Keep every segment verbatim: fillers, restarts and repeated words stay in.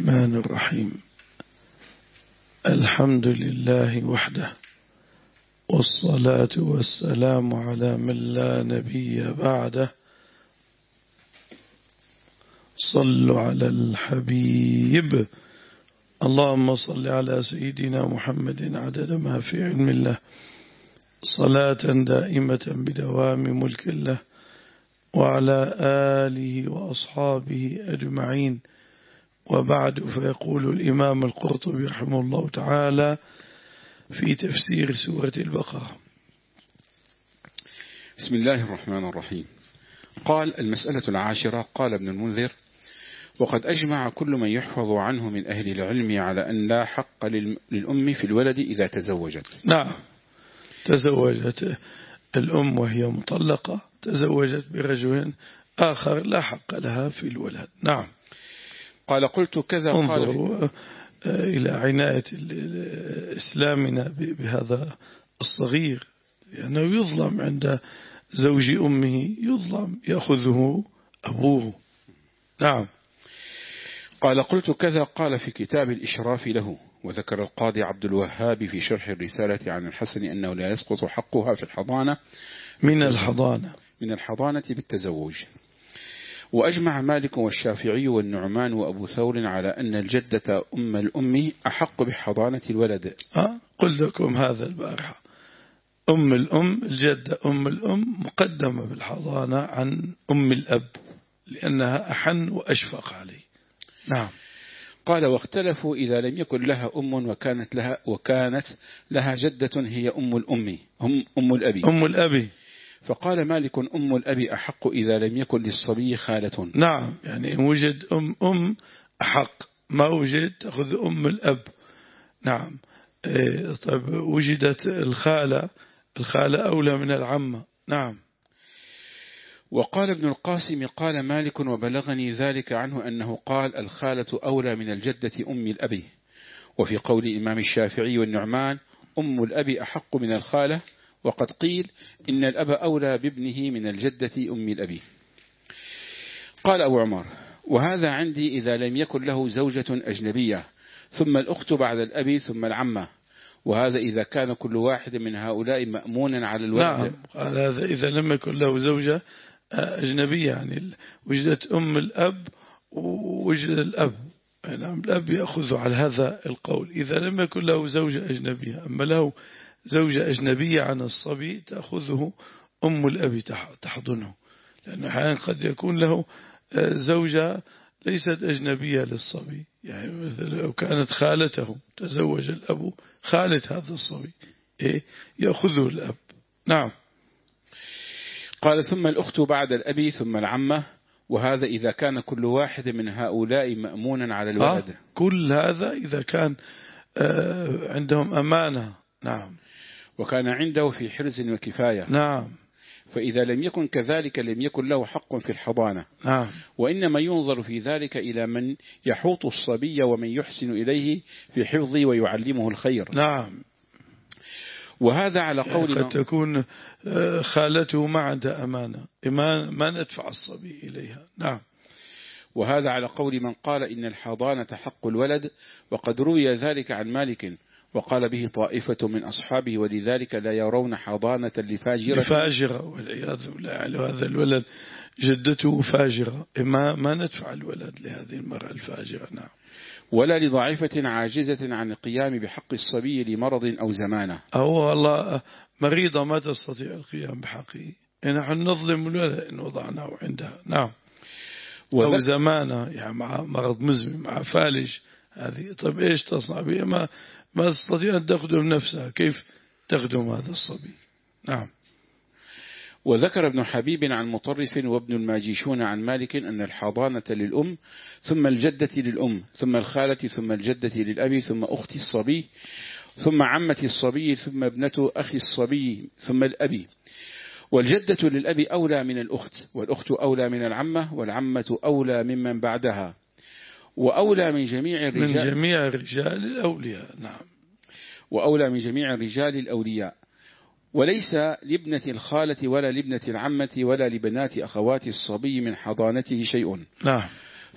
الرحمن الرحيم. الحمد لله وحده، والصلاة والسلام على من لا نبي بعده. صلوا على الحبيب. اللهم صل على سيدنا محمد عدد ما في علم الله، صلاة دائمة بدوام ملك الله، وعلى آله وأصحابه أجمعين. وبعد، فيقول الإمام القرطبي رحمه الله تعالى في تفسير سورة البقرة: بسم الله الرحمن الرحيم. قال: المسألة العاشرة. قال ابن المنذر: وقد أجمع كل من يحفظ عنه من أهل العلم على أن لا حق للأم في الولد إذا تزوجت. نعم، تزوجت الأم وهي مطلقة، تزوجت برجل آخر لا حق لها في الولد. نعم. قال: قلت كذا. انظروا إلى عناية إسلامنا بهذا الصغير، لأنه يظلم عند زوج أمه، يظلم، يأخذه أبوه. نعم. قال: قلت كذا. قال: في كتاب الإشراف له. وذكر القاضي عبد الوهاب في شرح الرسالة عن الحسن أنه لا يسقط حقها في الحضانة من الحضانة من الحضانة بالتزوج. وأجمع مالك والشافعي والنعمان وأبو ثور على أن الجدة أم الأم أحق بحضانة الولد. أه؟ قل لكم هذا البارحة، أم الأم، الجدة أم الأم مقدمة بالحضانة عن أم الأب، لأنها أحن وأشفق عليه. نعم. قال: واختلفوا إذا لم يكن لها أم وكانت لها وكانت لها جدة هي أم الأم هم أم الأبي أم الأبي فقال مالك: أم الأبي أحق إذا لم يكن للصبي خالة. نعم، يعني إن وجد أم أم أحق، ما وجد تأخذ أم الأب. نعم. إيه طيب، وجدت الخالة، الخالة أولى من العمة. نعم. وقال ابن القاسم: قال مالك وبلغني ذلك عنه أنه قال: الخالة أولى من الجدة أم الأبي. وفي قول الإمام الشافعي والنعمان: أم الأبي أحق من الخالة. وقد قيل إن الأب أولى بابنه من الجدة أم الأبي. قال أبو عمر: وهذا عندي إذا لم يكن له زوجة أجنبية، ثم الأخت بعد الأبي، ثم العمة. وهذا إذا كان كل واحد من هؤلاء مأمونا على الولد. نعم. قال هذا إذا لم يكن له زوجة أجنبية، يعني وجدت أم الأب ووجد الأب. نعم، الأب يأخذ على هذا القول إذا لم يكن له زوجة أجنبية. أما له زوجة أجنبية عن الصبي تأخذه أم الأب تحضنه، لأنه أحيانا قد يكون له زوجة ليست أجنبية للصبي، يعني مثل لو كانت خالته، تزوج الأب خالة هذا الصبي، إيه؟ يأخذه الأب. نعم. قال: ثم الأخت بعد الأبي، ثم العمة. وهذا إذا كان كل واحد من هؤلاء مأمونا على الولد. آه؟ كل هذا إذا كان آه عندهم أمانة. نعم. وكان عنده في حرز وكفاية. نعم. فإذا لم يكن كذلك لم يكن له حق في الحضانة. نعم. وإنما ينظر في ذلك إلى من يحوط الصبي ومن يحسن إليه في حفظه ويعلمه الخير. نعم. وهذا على قول قد تكون خالته ما عندها أمانة، ما, ما ندفع الصبي إليها. نعم. وهذا على قول من قال إن الحضانة حق الولد، وقد روي ذلك عن مالك، وقال به طائفة من أصحابه، ولذلك لا يرون حضانة لفاجرة لفاجرة والعياذ بالله. هذا الولد جدته فاجرة، ما, ما ندفع الولد لهذه المرأة الفاجرة. نعم. ولا لضعيفة عاجزة عن القيام بحق الصبي لمرض أو زمانة. أو والله مريضة ما تستطيع القيام بحقه، نحن نظلم الولد إن وضعناه عندها. نعم. أو زمانة، يعني مع مرض مزمن، مع فالج، هذه طيب إيش تصنع بها؟ ما ما تستطيع أن تخدم نفسها، كيف تخدم هذا الصبي؟ نعم. وذكر ابن حبيب عن مطرف وابن الماجيشون عن مالك أن الحضانة للأم، ثم الجدة للأم، ثم الخالة، ثم الجدة للأبي، ثم أخت الصبي، ثم عمة الصبي، ثم ابنة أخي الصبي، ثم الأبي. والجدة للأبي أولى من الأخت، والأخت أولى من العمة، والعمة أولى ممن بعدها، وأولى من جميع الرجال من جميع الرجال الأولياء. نعم. وأولى من جميع الرجال الأولياء. وليس لابنة الخالة ولا لابنة العمة ولا لبنات أخوات الصبي من حضانته شيء. نعم.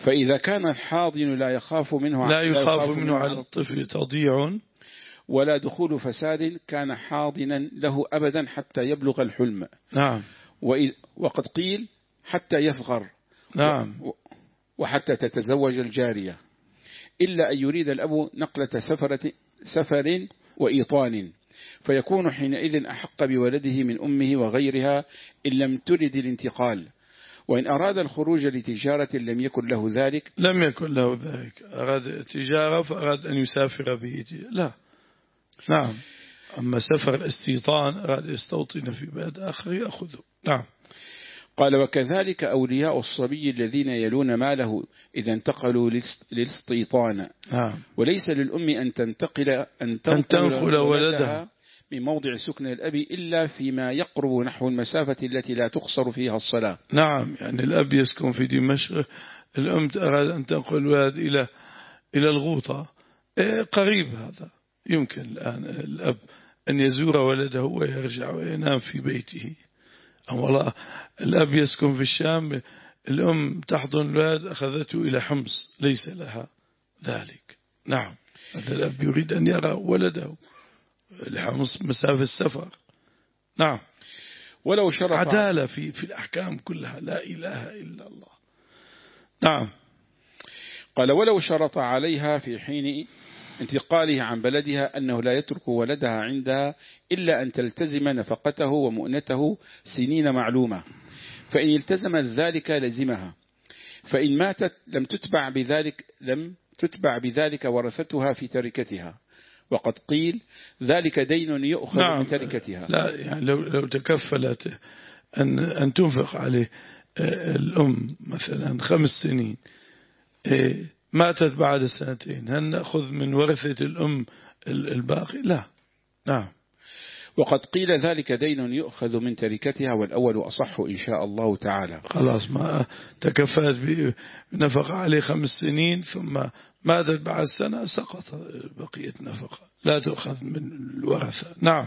فإذا كان الحاضن لا يخاف منه لا يخاف منه على الطفل تضيع ولا دخول فساد كان حاضنا له أبدا حتى يبلغ الحلم. نعم. وقد قيل حتى يصغر. نعم. وحتى تتزوج الجارية، إلا أن يريد الأب نقلة سفرة سفر وإيطان، فيكون حينئذ أحق بولده من أمه وغيرها إن لم ترد الانتقال. وإن أراد الخروج لتجارة لم يكن له ذلك لم يكن له ذلك أراد تجارة فأراد أن يسافر به، لا. نعم. أما سفر استيطان أراد يستوطن في بلد آخر يأخذه. نعم. قال وكذلك أولياء الصبي الذين يلون ماله إذا انتقلوا للاستيطان. نعم. وليس للأم أن تنتقل أن تنقل ولدها من موضع سكن الأب إلا فيما يقرب نحو المسافة التي لا تقصر فيها الصلاة. نعم. يعني الأب يسكن في دمشق، الأم أراد أن تنقل الولد إلى إلى الغوطة، قريب هذا، يمكن الآن الأب أن يزور ولده ويرجع وينام في بيته. أما الله الأب يسكن في الشام، الأم تحضن الولد أخذته إلى حمص، ليس لها ذلك. نعم. هذا الأب يريد أن يرى ولده لحمص مسافة السفر. نعم. ولو شرط عدالة في في الأحكام كلها، لا إله إلا الله. نعم. قال ولو شرط عليها في حين انتقاله عن بلدها أنه لا يترك ولدها عندها إلا أن تلتزم نفقته ومؤنته سنين معلومة، فإن التزمت ذلك لزمها، فإن ماتت لم تتبع بذلك لم تتبع بذلك ورثتها في تركتها. وقد قيل ذلك دين يؤخذ نعم. من تركتها. لا يعني لو لو تكفلت أن أن تنفق عليه الأم مثلا خمس سنين، ماتت بعد سنتين، هل نأخذ من ورثة الأم الباقي؟ لا. نعم. وقد قيل ذلك دين يؤخذ من تركتها، والأول أصح إن شاء الله تعالى. خلاص ما تكفلت بنفقة عليه خمس سنين ثم ماتت بعد سنة، سقط بقية نفقة، لا تؤخذ من الورثة. نعم.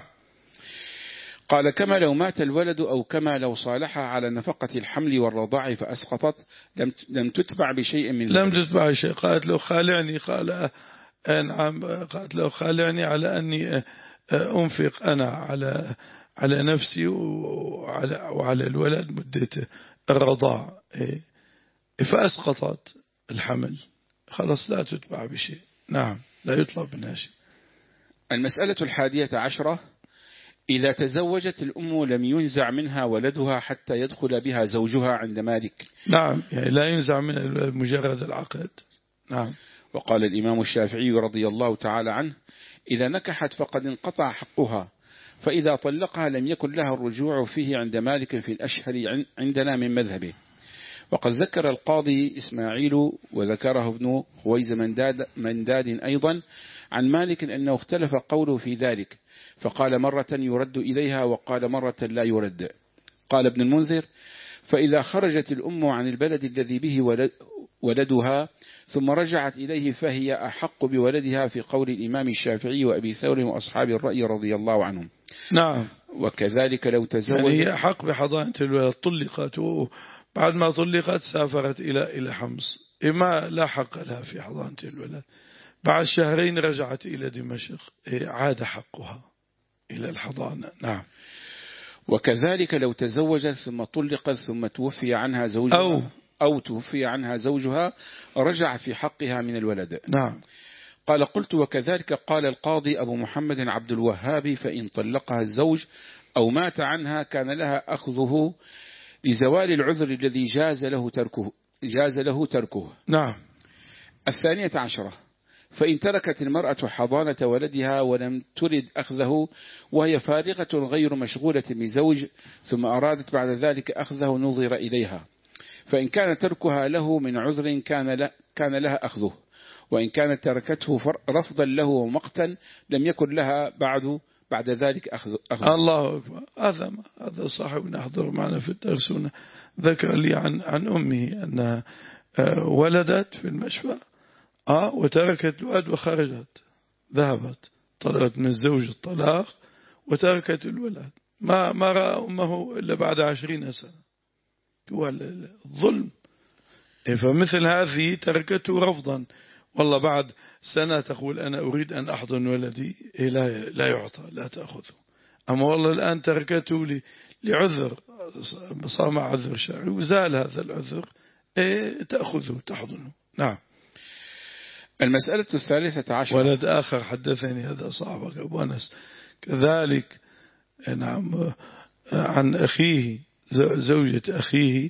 قال كما لو مات الولد أو كما لو صالحها على نفقة الحمل والرضاع فأسقطت لم لم تتبع بشيء من ذلك. لم تتبع شيء. قالت له خالعني، قال نعم. قالت له خالعني على أني أنفق أنا على على نفسي وعلى وعلى الولد مدة الرضاع، فأسقطت الحمل، خلاص لا تتبع بشيء. نعم. لا يطلب منها شيء. المسألة الحادية عشرة: إذا تزوجت الأم لم ينزع منها ولدها حتى يدخل بها زوجها عند مالك. نعم. يعني لا ينزع من مجرد العقد. نعم. وقال الإمام الشافعي رضي الله تعالى عنه: إذا نكحت فقد انقطع حقها، فإذا طلقها لم يكن لها الرجوع فيه عند مالك في الأشهر عندنا من مذهبه. وقد ذكر القاضي إسماعيل وذكره ابن خويز منداد, منداد أيضا عن مالك أنه اختلف قوله في ذلك، فقال مرة يرد إليها وقال مرة لا يرد. قال ابن المنذر: فإذا خرجت الأم عن البلد الذي به ولدها ثم رجعت إليه فهي أحق بولدها في قول الإمام الشافعي وأبي ثور وأصحاب الرأي رضي الله عنهم. نعم. وكذلك لو تزوج، يعني هي أحق بحضانة الولد، طلقت وبعد ما طلقت سافرت إلى إلى حمص، إما لا حق لها في حضانة الولد، بعد شهرين رجعت إلى دمشق، عاد حقها إلى الحضانة. نعم. وكذلك لو تزوجت ثم طلقت ثم توفي عنها زوجها أو, أو توفي عنها زوجها رجع في حقها من الولد. نعم. قال قلت: وكذلك قال القاضي أبو محمد عبد الوهاب: فإن طلقها الزوج أو مات عنها كان لها أخذه لزوال العذر الذي جاز له تركه جاز له تركه. نعم. الثانية عشرة: فإن تركت المرأة حضانة ولدها ولم ترد أخذه وهي فارغة غير مشغولة بزوج ثم أرادت بعد ذلك أخذه نظر إليها، فإن كان تركها له من عذر كان, كان لها أخذه، وإن كانت تركته رفضا له ومقتا لم يكن لها بعد بعد ذلك أخذ أخذه. الله أكبر. هذا هذا صاحبنا حضر معنا في الدرس ذكر لي عن عن أمه أنها ولدت في المشفى آه وتركت الولد وخرجت، ذهبت طلبت من الزوج الطلاق وتركت الولد، ما ما رأى أمه إلا بعد عشرين سنة. هو الظلم فمثل هذه تركته رفضا، والله بعد سنة تقول أنا أريد أن أحضن ولدي، إيه لا لا يعطى، لا تأخذه. أما والله الآن تركته لي لعذر، صار مع عذر شرعي وزال هذا العذر، إيه تأخذه تحضنه. نعم. المسألة الثالثة عشر. ولد آخر حدثني هذا صاحبك أبو أنس كذلك، نعم، عن أخيه زوجة أخيه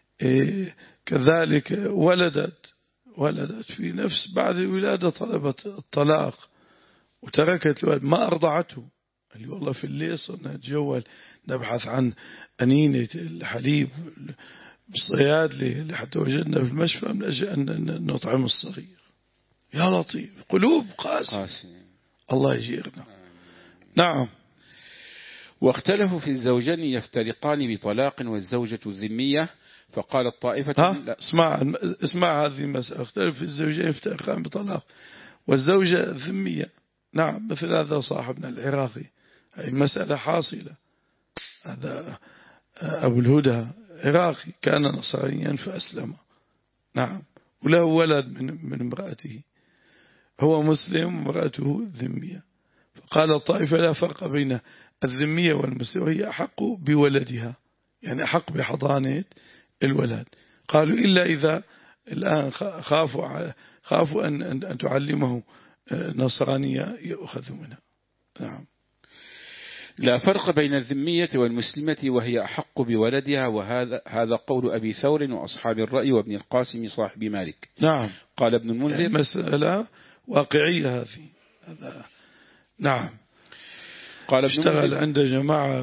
كذلك ولدت ولدت في نفس بعد الولادة طلبت الطلاق وتركت الولد، ما أرضعته. اللي والله في الليل صرنا نتجول نبحث عن أنينة الحليب بالصيادلة لحتى وجدنا في المشفى من أجل أن نطعم الصغير. يا لطيف، قلوب قاسية، الله يجيرنا. نعم. واختلفوا في الزوجين يفترقان بطلاق والزوجة الذمية، فقال الطائفة ها اسمع اسمع هذه المسألة، اختلف في الزوجين يفترقان بطلاق والزوجة الذمية. نعم، مثل هذا صاحبنا العراقي، هذه مسألة حاصلة. هذا أبو الهدى عراقي كان نصرانيا فأسلم، نعم، وله ولد من من امرأته، هو مسلم وامرأته ذمية. فقال الطائفة لا فرق بين الذمية والمسلم، وهي أحق بولدها، يعني أحق بحضانة الولد. قالوا إلا إذا الآن خافوا خافوا أن أن تعلمه نصرانية يأخذ منها. نعم. لا فرق بين الذمية والمسلمة وهي أحق بولدها، وهذا هذا قول أبي ثور وأصحاب الرأي وابن القاسم صاحب مالك. نعم. قال ابن المنذر مسألة واقعية هذه. هذا نعم. قال اشتغل عند جماعة،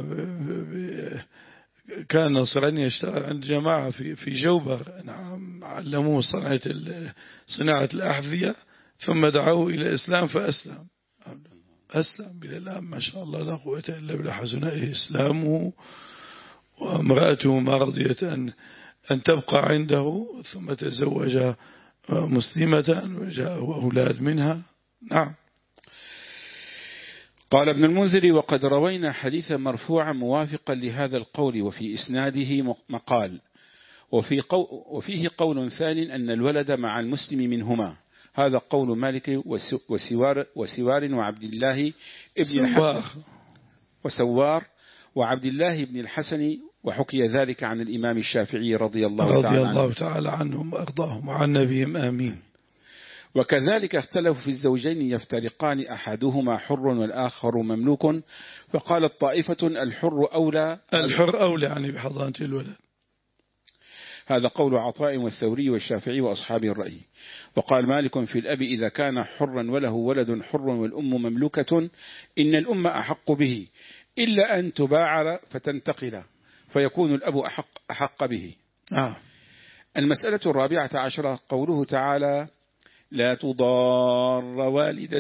كان نصراني يشتغل عند جماعة في في جوبر، نعم، علموه صناعة صناعة الأحذية، ثم دعوه إلى الإسلام فأسلم. أسلم بالله ما شاء الله لا قوة إلا بالله، حسن إسلامه، وامرأته ما رضيت أن أن تبقى عنده، ثم تزوج مسلمة وجاءه أولاد منها. نعم. قال ابن المنذر وقد روينا حديثا مرفوعا موافقا لهذا القول، وفي إسناده مقال، وفي قو وفيه قول ثاني أن الولد مع المسلم منهما، هذا قول مالك وسوار, وسوار وعبد الله ابن الحسن وسوار وعبد الله بن الحسن، وحكي ذلك عن الإمام الشافعي رضي الله رضي تعالى الله عنه. تعالى عنهم وأرضاهم وعن نبيهم آمين. وكذلك اختلفوا في الزوجين يفترقان أحدهما حر والآخر مملوك، فقال الطائفة الحر أولى الحر أولى يعني بحضانة الولد، هذا قول عطاء والثوري والشافعي وأصحاب الرأي. وقال مالك في الأب إذا كان حرا وله ولد حر والأم مملوكة إن الأم أحق به إلا أن تباعر فتنتقل فيكون الأب أحق, أحق به. آه. المسألة الرابعة عشرة قوله تعالى لا تضار والدة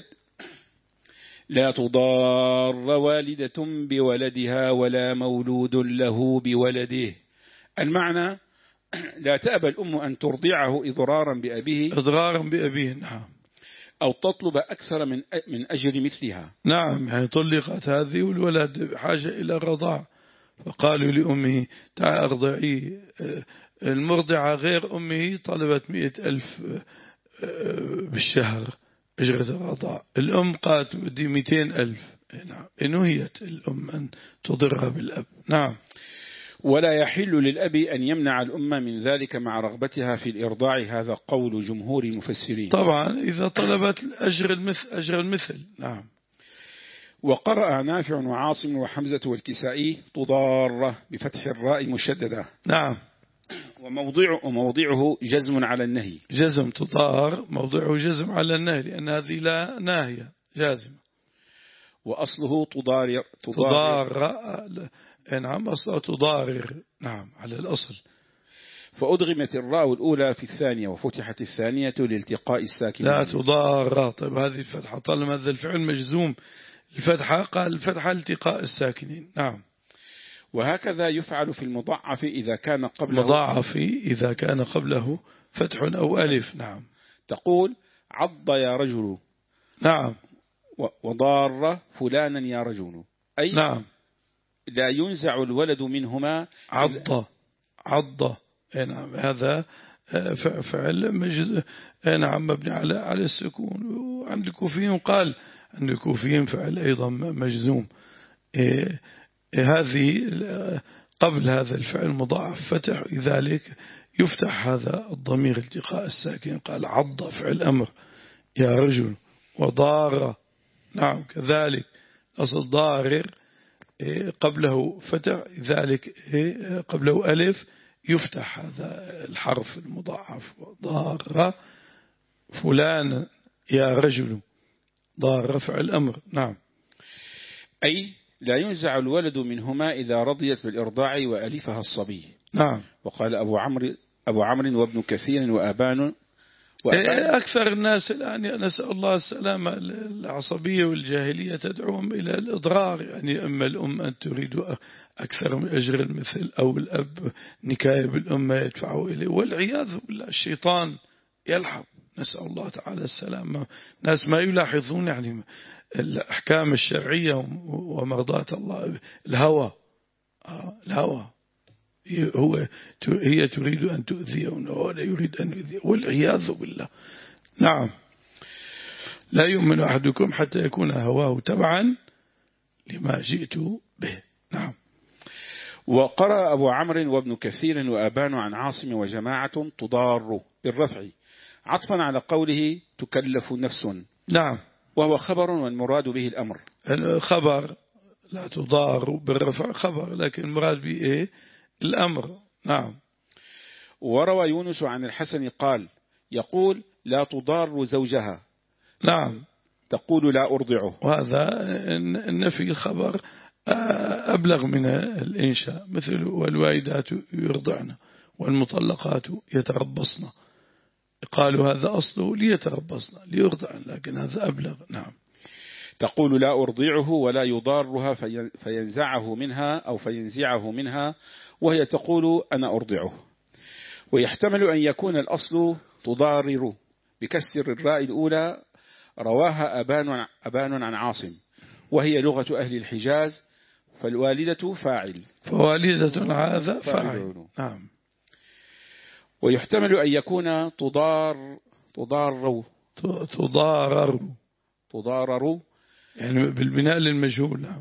لا تضار والدة بولدها ولا مولود له بولده. المعنى لا تأبى الأم أن ترضعه إضرارا بأبيه إضرارا بأبيه، نعم، أو تطلب أكثر من من أجر مثلها. نعم، يعني طلقت هذه والولد حاجة إلى الرضاع، فقالوا لأمه تعال أرضعيه. المرضعة غير أمه طلبت مئة ألف بالشهر أجرة الرضاع، الأم قالت بدي مئتين ألف. نعم، نهيت الأم أن تضرها بالأب. نعم. ولا يحل للأب أن يمنع الأم من ذلك مع رغبتها في الإرضاع، هذا قول جمهور المفسرين. طبعا إذا طلبت أجر المثل أجر المثل. نعم. وقرأ نافع وعاصم وحمزة والكسائي تضار بفتح الراء مشددة. نعم. وموضع وموضعه جزم على النهي. جزم تضار موضعه جزم على النهي، لأن هذه لا ناهية جازمة. وأصله تضار تضار, تضار نعم، أصله تضارر. نعم، على الأصل. فأدغمت الراء الأولى في الثانية وفتحت الثانية لالتقاء الساكن. لا تضار. طيب هذه الفتحة طالما هذا الفعل مجزوم الفتحة، قال الفتحة التقاء الساكنين. نعم. وهكذا يفعل في المضاعف إذا كان قبله مضاعف إذا كان قبله فتح أو ألف. نعم. تقول عض يا رجل. نعم. وضار فلانا يا رجل، أي نعم، لا ينزع الولد منهما. عض عض. نعم، هذا فعل مجز نعم مبني على على السكون. وعند الكوفيين قال عند الكوفيين فعل أيضا مجزوم. هذه قبل هذا الفعل مضاعف فتح، لذلك يفتح هذا الضمير التقاء الساكن. قال عض فعل أمر يا رجل، وضار نعم كذلك أصل ضارر قبله فتح، لذلك قبله ألف يفتح هذا الحرف المضاعف. ضار فلان يا رجل، ضار فعل أمر. نعم. أي لا ينزع الولد منهما إذا رضيت بالإرضاع وألفها الصبي. نعم. وقال أبو عمرو أبو عمرو وابن كثير وأبان, وأبان أكثر الناس الآن نسأل الله السلامة العصبية والجاهلية تدعوهم إلى الإضرار، يعني أما الأم أن تريد أكثر من أجر المثل، أو الأب نكاية بالأمة يدفعه إليه، والعياذ بالله الشيطان يلحظ، نسأل الله تعالى السلامة. ناس ما يلاحظون يعني الأحكام الشرعية ومرضاة الله. الهوى الهوى هو هي تريد أن تؤذيه ولا يريد أن يؤذيه، والعياذ بالله. نعم. لا يؤمن أحدكم حتى يكون هواه تبعا لما جئت به. نعم. وقرأ أبو عمرو وابن كثير وأبان عن عاصم وجماعة تضار بالرفع عطفا على قوله تكلف نفس. نعم. وهو خبر والمراد به الأمر. الخبر لا تضار بالرفع خبر، لكن المراد به إيه؟ الأمر. نعم. وروى يونس عن الحسن قال يقول لا تضار زوجها. نعم. تقول لا أرضعه. وهذا النفي الخبر أبلغ من الإنشاء، مثل والوالدات يرضعن والمطلقات يتربصن، قالوا هذا أصله ليتربصن ليرضعن، لكن هذا أبلغ. نعم. تقول لا أرضعه ولا يضارها فينزعه منها أو فينزعه منها، وهي تقول أنا أرضعه. ويحتمل أن يكون الأصل تضارر بكسر الراء الأولى، رواها أبان, أبان عن عاصم، وهي لغة أهل الحجاز، فالوالدة فاعل فوالدة هذا فاعل. نعم. ويحتمل أن يكون تضار تضارر تضارر تضارر يعني بالبناء للمجهول. نعم.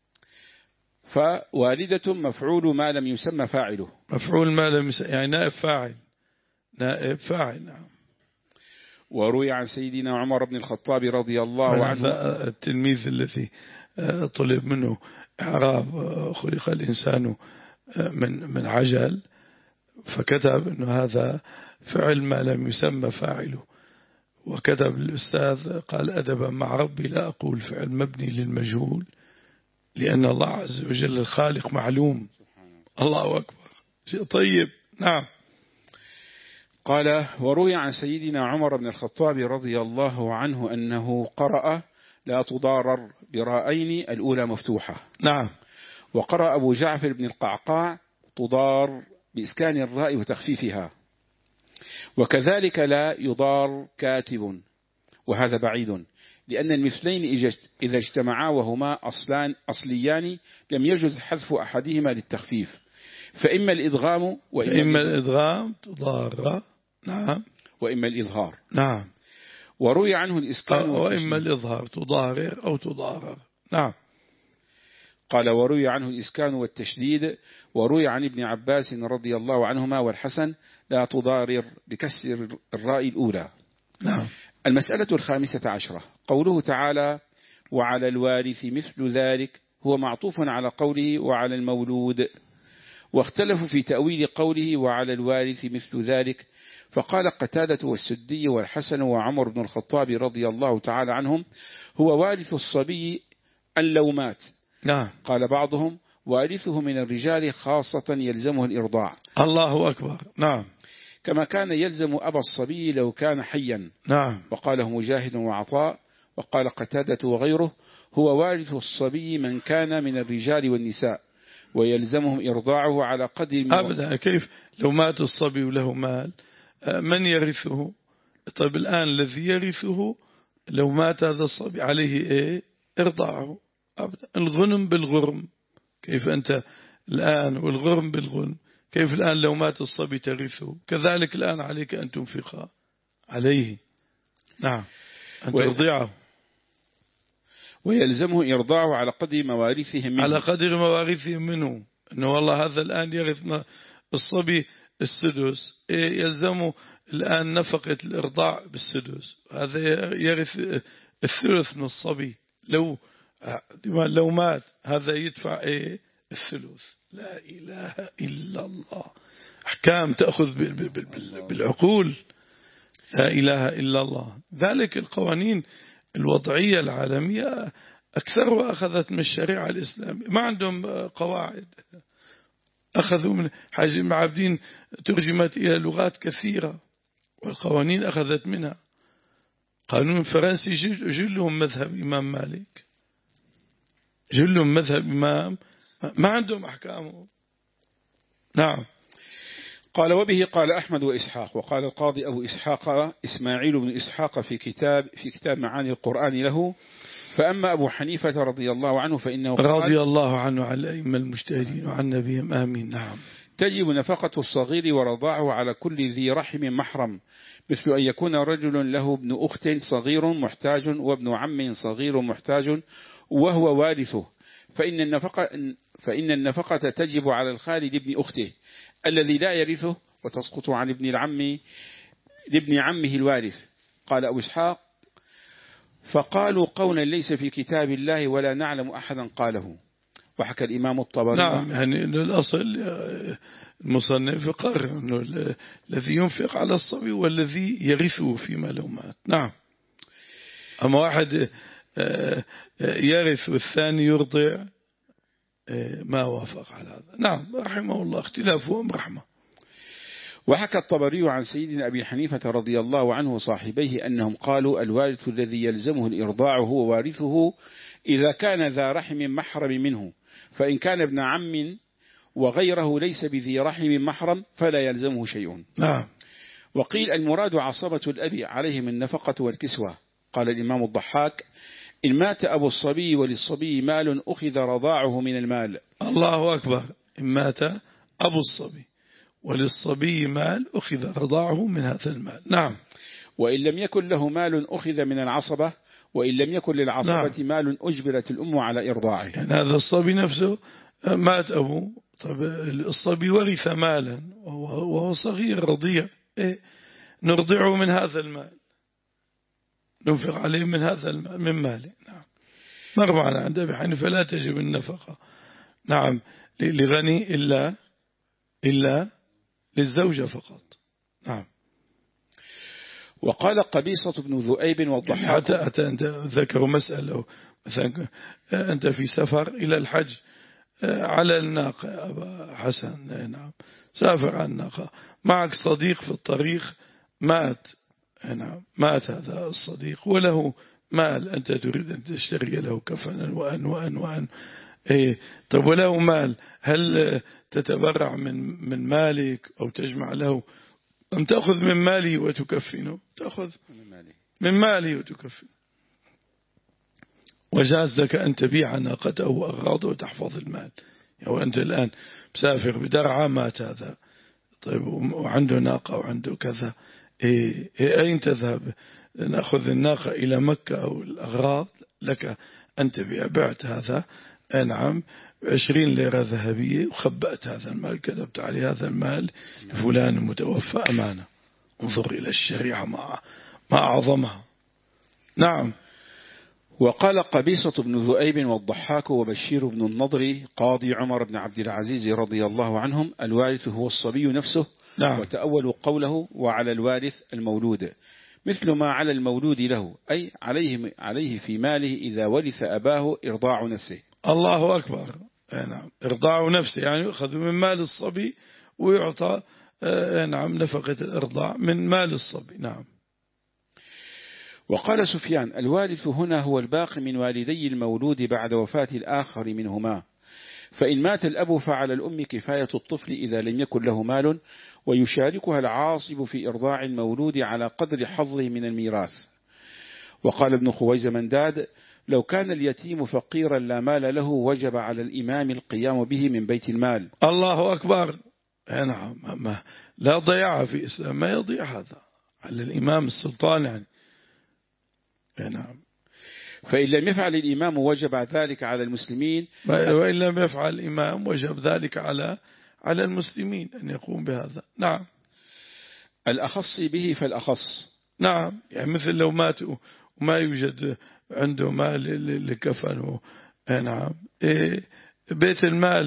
فوالدة مفعول ما لم يسمى فاعله. مفعول ما لم يسمى يعني نائب فاعل. نائب فاعل. نعم. وروي عن سيدنا عمر بن الخطاب رضي الله عنه التلميذ الذي طلب منه إعراب خلق الإنسان من من عجل، فكتب أنه هذا فعل ما لم يسمى فاعله، وكتب الأستاذ قال أدبا مع ربي لا أقول فعل مبني للمجهول، لأن الله عز وجل الخالق معلوم. الله أكبر، شيء طيب. نعم. قال وروي عن سيدنا عمر بن الخطاب رضي الله عنه أنه قرأ لا تضارر براءين الأولى مفتوحة. نعم. وقرأ أبو جعفر بن القعقاع تضار بإسكان الراء وتخفيفها، وكذلك لا يضار كاتب، وهذا بعيد، لأن المثلين إذا اجتمعا وهما أصلان أصليان لم يجوز حذف أحدهما للتخفيف، فإما الإدغام وإما الإدغام تضار. نعم. وإما الإظهار. نعم. وروي عنه الإسكان وإما الإظهار تضارر أو تضارر. نعم. قال وروي عنه الإسكان والتشديد. وروي عن ابن عباس رضي الله عنهما والحسن لا تضارر بكسر الراء الأولى. نعم. المسألة الخامسة عشرة قوله تعالى وعلى الوارث مثل ذلك، هو معطوف على قوله وعلى المولود، واختلفوا في تأويل قوله وعلى الوارث مثل ذلك، فقال قتادة والسدي والحسن وعمر بن الخطاب رضي الله تعالى عنهم هو وارث الصبي أن لو مات. نعم. قال بعضهم وارثه من الرجال خاصة يلزمه الإرضاع. الله أكبر. نعم. كما كان يلزم أبا الصبي لو كان حيا. نعم. وقاله مجاهد وعطاء. وقال قتادة وغيره هو وارث الصبي من كان من الرجال والنساء ويلزمهم إرضاعه على قدر أبدا. كيف لو مات الصبي وله مال من يرثه؟ طيب الآن الذي يرثه لو مات هذا الصبي عليه إيه؟ إرضاعه. أبدا. الغنم بالغرم، كيف أنت الآن والغرم بالغنم، كيف الآن لو مات الصبي ترثه؟ كذلك الآن عليك أن تنفق عليه، نعم، أن ترضعه، ويلزمه إرضاعه على قدر موارثهم منه، على قدر موارثهم منه. أنه والله هذا الآن يرث الصبي السدس، يلزمه الآن نفقة الإرضاع بالسدس، هذا يرث الثلث من الصبي، لو لو مات هذا يدفع إيه الثلث. لا إله إلا الله، أحكام تأخذ بالعقول، لا إله إلا الله. ذلك القوانين الوضعية العالمية أكثرها أخذت من الشريعة الإسلامية، ما عندهم قواعد، أخذوا من حاج معبدين ترجمت إلى لغات كثيرة والقوانين أخذت منها. قانون فرنسي جلهم مذهب إمام مالك، جلهم مذهب إمام، ما عندهم أحكامه. نعم. قال وبه قال أحمد وإسحاق. وقال القاضي أبو إسحاق إسماعيل بن إسحاق في كتاب في كتاب معاني القرآن له: فأما أبو حنيفة رضي الله عنه فإنه قال رضي الله عنه عن الأئمة المجتهدين وعن نبيهم آمين. نعم. تجب نفقة الصغير ورضاعه على كل ذي رحم محرم، مثل أن يكون رجل له ابن أخت صغير محتاج وابن عم صغير محتاج وهو وارثه، فإن النفقة فإن النفقة تجب على الخالد ابن أخته الذي لا يرثه، وتسقط عن ابن العم لابن عمه الوارث. قال أبو إسحاق: فقالوا قولا ليس في كتاب الله ولا نعلم أحدا قاله. وحكى الإمام الطبري. نعم، يعني الأصل المصنف قرر أنه الذي ينفق على الصبي والذي يرثه فيما لو مات. نعم. أما واحد يرث والثاني يرضع ما وافق على هذا. نعم، رحمه الله، اختلافهم رحمة. وحكى الطبري عن سيدنا أبي حنيفة رضي الله عنه وصاحبيه أنهم قالوا: الوارث الذي يلزمه الإرضاع هو وارثه إذا كان ذا رحم محرم منه، فإن كان ابن عم وغيره ليس بذي رحم محرم فلا يلزمه شيء. نعم. وقيل المراد عصبة الأب عليهم النفقة والكسوة. قال الإمام الضحاك: إن مات أبو الصبي وللصبي مال أخذ رضاعه من المال. الله أكبر. إن مات أبو الصبي وللصبي مال أخذ رضاعه من هذا المال. نعم. وإن لم يكن له مال أخذ من العصبة، وإن لم يكن للعصبة نعم. مال أجبرت الأم على إرضاعه. يعني هذا الصبي نفسه مات أبوه، طب الصبي ورث مالا وهو صغير رضيع، إيه؟ نرضعه من هذا المال، ننفق عليه من هذا المال، من ماله. نعم. مرمعنا عند أبي حنيفة لا تجب النفقة، نعم، لغني إلا إلا للزوجة فقط. نعم. وقال قبيصة بن ذؤيب والضحاك. حتى أتى أنت ذكروا مسألة، مثلا أنت في سفر إلى الحج على الناقة يا أبا حسن، نعم، سافر على الناقة، معك صديق في الطريق مات، نعم، مات هذا الصديق وله مال، أنت تريد أن تشتري له كفنا وأن وأن وأن إيه، طب وله مال، هل تتبرع من من مالك أو تجمع له، أم تأخذ من ماله وتكفنه؟ تأخذ من ماله وتكفنه. وجاز لك أن تبيع ناقته وأغراضه وتحفظ المال. يعني أنت الآن مسافر بدرعة مات هذا، طيب وعنده ناقة وعنده كذا، إيه إيه أين تذهب؟ نأخذ الناقة إلى مكة أو الأغراض، لك أن تبيع، بعت هذا، نعم، عشرين ليرة ذهبية وخبأت هذا المال، كتبت عليه هذا المال فلان متوفى أمانة. انظر إلى الشريعة ما ما أعظمها. نعم. وقال قبيصة بن ذؤيب والضحاك وبشير بن النضر قاضي عمر بن عبد العزيز رضي الله عنهم: الوارث هو الصبي نفسه. نعم. وتأولوا قوله: وعلى الوارث المولود، مثل ما على المولود له، أي عليه عليه في ماله إذا ورث أباه إرضاع نفسه. الله أكبر. نعم، إرضاع نفسه يعني يأخذ من مال الصبي ويعطى، نعم، نفقة الإرضاع من مال الصبي. نعم. وقال سفيان: الوارث هنا هو الباقي من والدي المولود بعد وفاة الآخر منهما، فإن مات الأب فعلى الأم كفاية الطفل إذا لم يكن له مال، ويشاركها العاصب في إرضاع المولود على قدر حظه من الميراث. وقال ابن خويز منداد: لو كان اليتيم فقيرا لا مال له وجب على الإمام القيام به من بيت المال. الله أكبر. نعم ما لا ضياع في إسلام، ما يضيع هذا على الإمام السلطان يعني. نعم. فإن لم يفعل الإمام وجب ذلك على المسلمين، وإن لم يفعل الإمام وجب ذلك على على المسلمين أن يقوم بهذا. نعم. الأخص به فالأخص. نعم، يعني مثل لو مات وما يوجد عنده مال لكفنه، نعم، بيت المال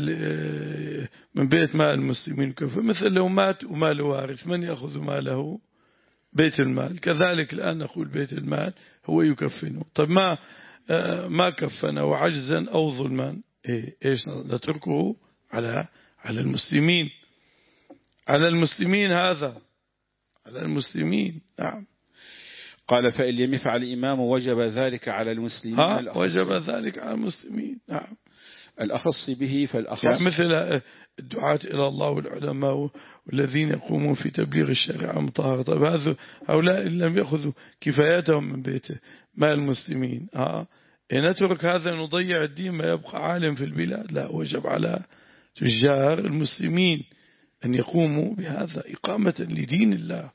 من بيت مال المسلمين كفن. مثل لو مات وما له وارث، من يأخذ ماله؟ بيت المال. كذلك الآن نقول بيت المال هو يكفنه. طيب ما ما كفن وعجزا أو ظلما، إيش نتركه على على المسلمين، على المسلمين هذا على المسلمين. نعم. قال فإن لم يفعل الإمام وجب ذلك على المسلمين. ها وجب ذلك على المسلمين. نعم. الأخص به فالأخص، يعني مثل الدعاة إلى الله والعلماء والذين يقومون في تبليغ الشريعة المطهرة. طيب هذا هؤلاء إن لم يأخذوا كفايتهم من بيت مال المسلمين، ها نترك هذا نضيع الدين ما يبقى عالم في البلاد؟ لا، وجب على تجار المسلمين أن يقوموا بهذا إقامة لدين الله.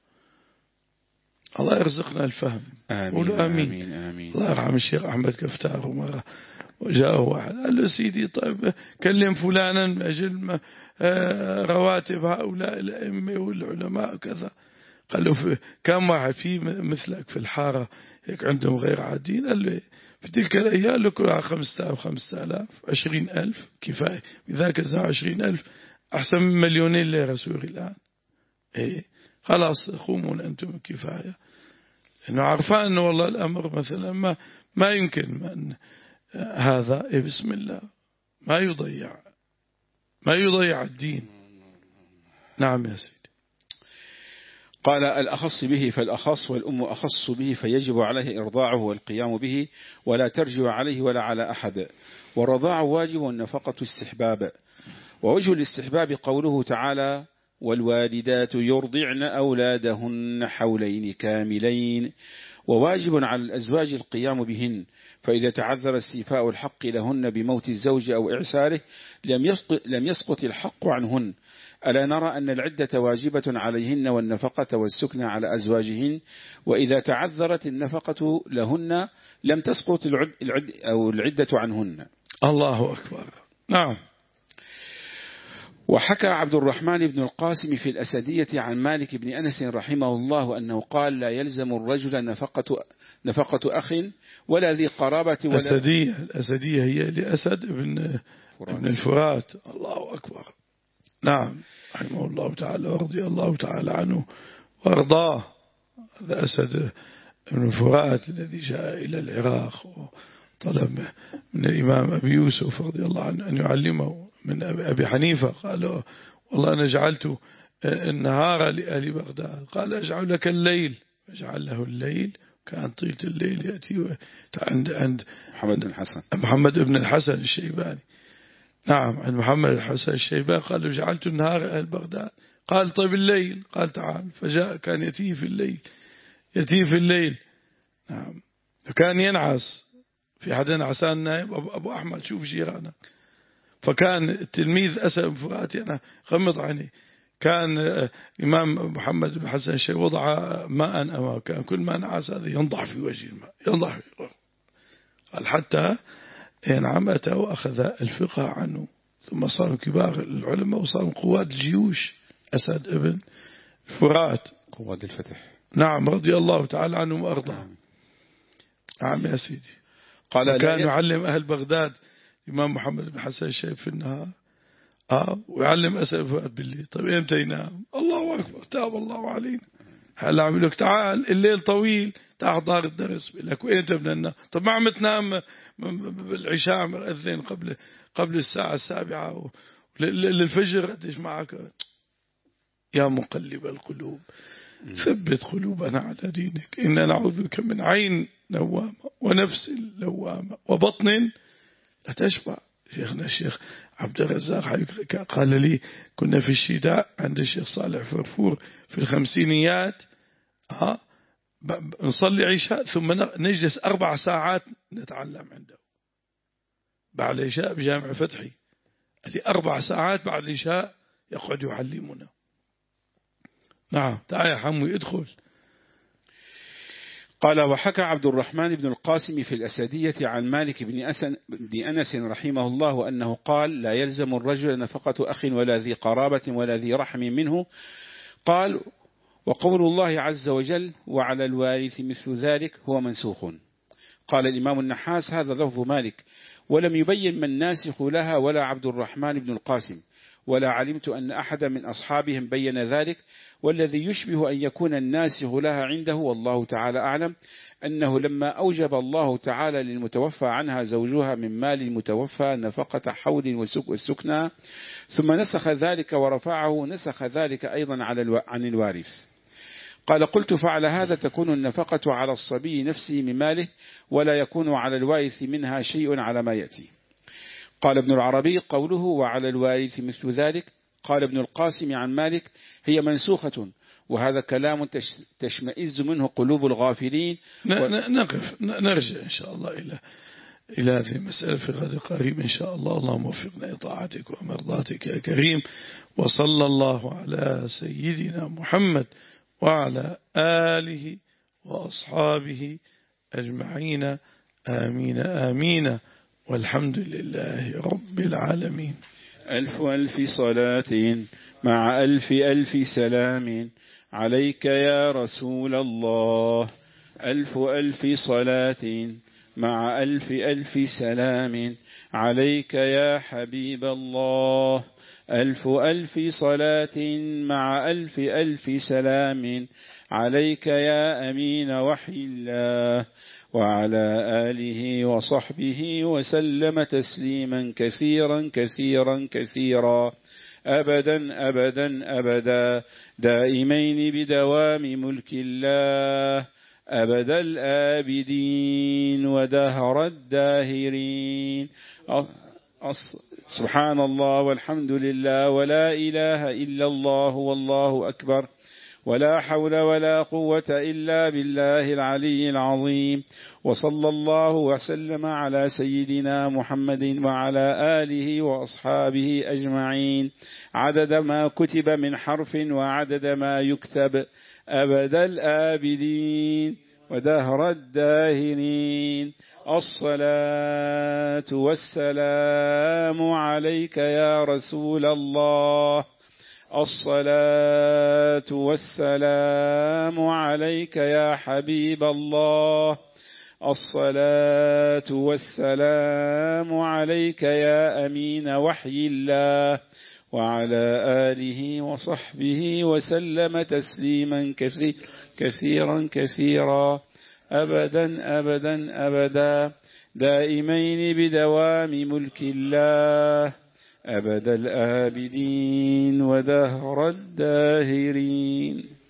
الله يرزقنا الفهم. آمين آمين. آمين آمين. الله يرحم الشيخ أحمد كفتار مرة وجاءه واحد قال له سيدي طيب كلم فلانا من أجل رواتب هؤلاء الأئمة والعلماء كذا. قال له كم واحد في مثلك في الحارة هيك عندهم غير عادين؟ قال له في تلك الأيام لكل خمسة آلاف خمسة آلاف عشرين ألف كفاية، بذاك الزمان عشرين ألف أحسن من مليونين ليرة سوري الآن. إيه خلاص قومون أنتم كفاية، لأنه عرفان أنه والله الأمر مثلا ما ما يمكن من هذا. إيه بسم الله ما يضيع ما يضيع الدين. نعم يا سيدي. قال الأخص به فالأخص، والأم أخص به فيجب عليه إرضاعه والقيام به ولا ترجع عليه ولا على أحد. والرضاع واجب والنفقة استحباب. ووجه الاستحباب قوله تعالى والوالدات يرضعن أولادهن حولين كاملين. وواجب على الأزواج القيام بهن، فإذا تعذر استيفاء الحق لهن بموت الزوج أو إعساره لم يسقط الحق عنهن. ألا نرى أن العدة واجبة عليهن والنفقة والسكن على أزواجهن، وإذا تعذرت النفقة لهن لم تسقط العد العد أو العدة عنهن. الله أكبر. نعم. وحكى عبد الرحمن بن القاسم في الأسدية عن مالك بن أنس رحمه الله أنه قال لا يلزم الرجل نفقة, نفقة أخ ولا ذي قرابة ولا الأسدية. الأسدية هي لأسد ابن, ابن الفرات. الله أكبر. نعم رحمه الله تعالى ورضي الله تعالى عنه وارضاه. هذا أسد ابن الفرات الذي جاء إلى العراق وطلب من الإمام أبي يوسف رضي الله عنه أن يعلمه من أبي حنيفة. قال والله أنا جعلت النهار لأهل بغداد، قال أجعل لك الليل، فجعل له الليل. كان طيلة الليل يأتي عند عند محمد بن الحسن محمد بن الحسن الشيباني. نعم عند محمد الحسن الشيباني قال له جعلت النهار أهل بغداد. قال طيب الليل؟ قال تعال. فجاء كان يأتيه في الليل يأتيه في الليل. نعم. وكان ينعس في حد نعسان نايم. أبو أحمد شوف جيرانك. فكان التلميذ أسد بن فرات أنا غمض عيني. كان الإمام محمد بن حسن الشيء وضع ماء أمامه، كان كل ما نعس هذا ينضح في وجه الماء ينضح في. قال حتى نعم أتى وأخذ الفقه عنه، ثم صاروا كبار العلماء وصاروا قواد الجيوش. أسد ابن فرات قواد الفتح. نعم رضي الله تعالى عنه وأرضاه. نعم يا سيدي. قال كان يعلم أهل بغداد الإمام محمد بن حسن الشيب في النهار، آه ويعلم أسد فؤاد بالليل. طيب إمتى ينام؟ الله أكبر تاب الله علينا. هل أعمل لك تعال الليل طويل تعال دار الدرس لك وين تبنى النام؟ طب ما عم تنام بالعشاء مؤذن قبل قبل الساعة السابعة للفجر قديش معك؟ يا مقلب القلوب ثبت قلوبنا على دينك. إنا نعوذ بك من عين نوامة ونفس لوامة وبطن لا تشبع. شيخنا الشيخ عبد الرزاق قال لي كنا في الشتاء عند الشيخ صالح فرفور في الخمسينيات، ها نصلي عشاء ثم نجلس أربع ساعات نتعلم عنده بعد العشاء بجامع فتحي. لي أربع ساعات بعد العشاء يقعد يعلمنا. نعم تعال يا حموي ادخل. قال وحكى عبد الرحمن بن القاسم في الأسدية عن مالك بن أنس رحمه الله أنه قال لا يلزم الرجل نفقة أخ ولا ذي قرابة ولا ذي رحم منه. قال وقول الله عز وجل وعلى الوارث مثل ذلك هو منسوخ. قال الإمام النحاس هذا لفظ مالك ولم يبين من ناسخ لها ولا عبد الرحمن بن القاسم ولا علمت أن أحد من أصحابهم بين ذلك، والذي يشبه أن يكون الناسخ لها عنده والله تعالى أعلم أنه لما أوجب الله تعالى للمتوفى عنها زوجها من مال المتوفى نفقة حول والسكنى ثم نسخ ذلك ورفعه نسخ ذلك أيضا على عن الوارث. قال قلت فعلى هذا تكون النفقة على الصبي نفسه من ماله ولا يكون على الوارث منها شيء على ما يأتي. قال ابن العربي قوله وعلى الوارث مثل ذلك قال ابن القاسم عن مالك هي منسوخة وهذا كلام تشمئز منه قلوب الغافلين. نقف نرجع إن شاء الله إلى إلى هذه المسألة في غد قريب إن شاء الله. اللهم وفقنا لطاعتك ومرضاتك يا كريم، وصلى الله على سيدنا محمد وعلى آله وأصحابه أجمعين آمين آمين والحمد لله رب العالمين. ألف ألف صلاة مع ألف ألف سلام عليك يا رسول الله. ألف ألف صلاة مع ألف ألف سلام عليك يا حبيب الله. ألف ألف صلاة مع ألف ألف سلام عليك يا أمين وحي الله وعلى آله وصحبه وسلم تسليما كثيرا كثيرا كثيرا أبدا أبدا أبدا دائمين بدوام ملك الله أبد الآبدين ودهر الداهرين. سبحان الله والحمد لله ولا إله إلا الله والله أكبر ولا حول ولا قوة إلا بالله العلي العظيم. وصلى الله وسلم على سيدنا محمد وعلى آله وأصحابه أجمعين عدد ما كتب من حرف وعدد ما يكتب أبد الآبدين ودهر الداهرين. الصلاة والسلام عليك يا رسول الله. الصلاة والسلام عليك يا حبيب الله. الصلاة والسلام عليك يا أمين وحي الله وعلى آله وصحبه وسلم تسليما كثيرا كثيرا أبدا أبدا أبدا دائمين بدوام ملك الله أبد الآبدين ودهر الداهرين.